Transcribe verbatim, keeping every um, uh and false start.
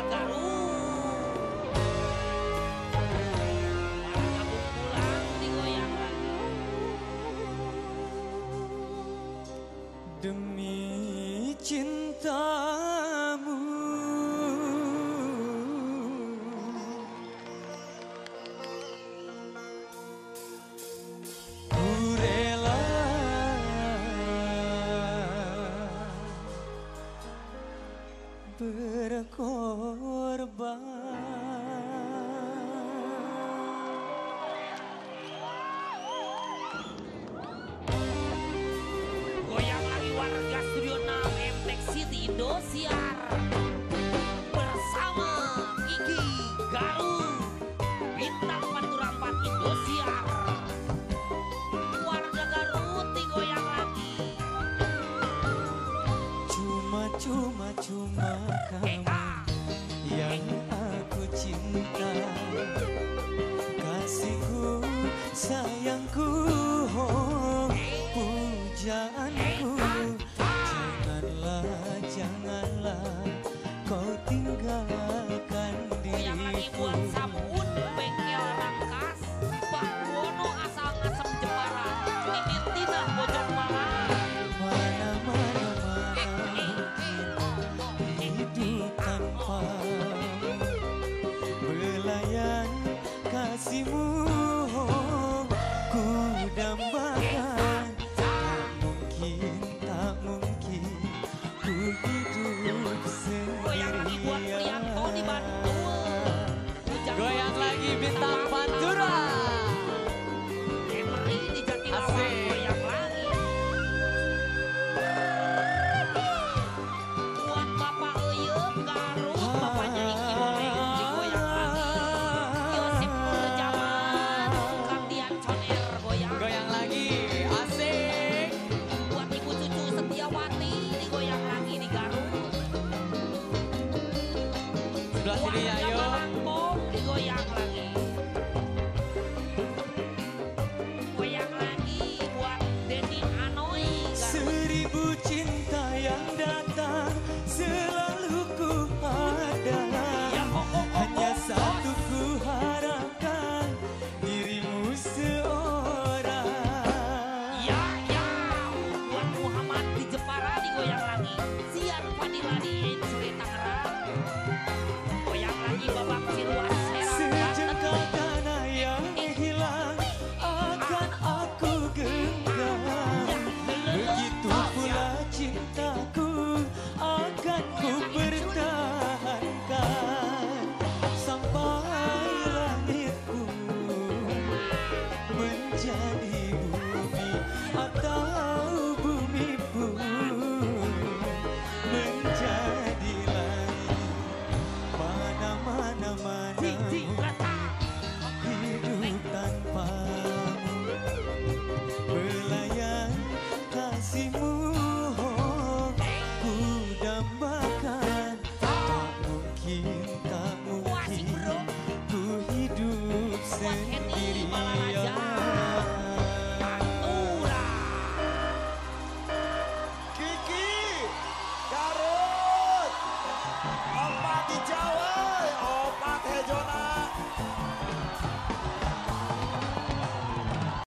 Garut. Para gabung pulang digoyang lagi. Demi cintamu ku rela berkorban. Goyang lagi warga Studio enam M Tech City Indosiar bersama Iki Garut bintang Pantura empat Indosiar. Warga Garut digoyang lagi. Cuma cuma cuma kamu yang aku cinta, kasihku sayangku oh, pujaanku. Janganlah janganlah kau tinggalkan Goyang lagi diriku. buat Samun bengkel rangkas Bang Bono asal ngasem Jepara ini Tina Bojong Malang. Mana mana mana hidup tanpa belayan kasihmu oh, ku dambakan. Tak mungkin tak mungkin ku hidup Goyang lagi buat Prianto di sendirian. Bantul. Ujang Goyang Budi, lagi bintang Bang Pantura. Emery di Jatinangor Asik. goyang lagi. Buat Bapak Euyem Garut, bapaknya Iki Moleng digoyang lagi. Yosip Nurjaman, Kandian Coner goyang. Goyang lagi, asik. Buat Ibu Cucu Setiawati digoyang lagi di Garut. Sebelah sini ya, yuk.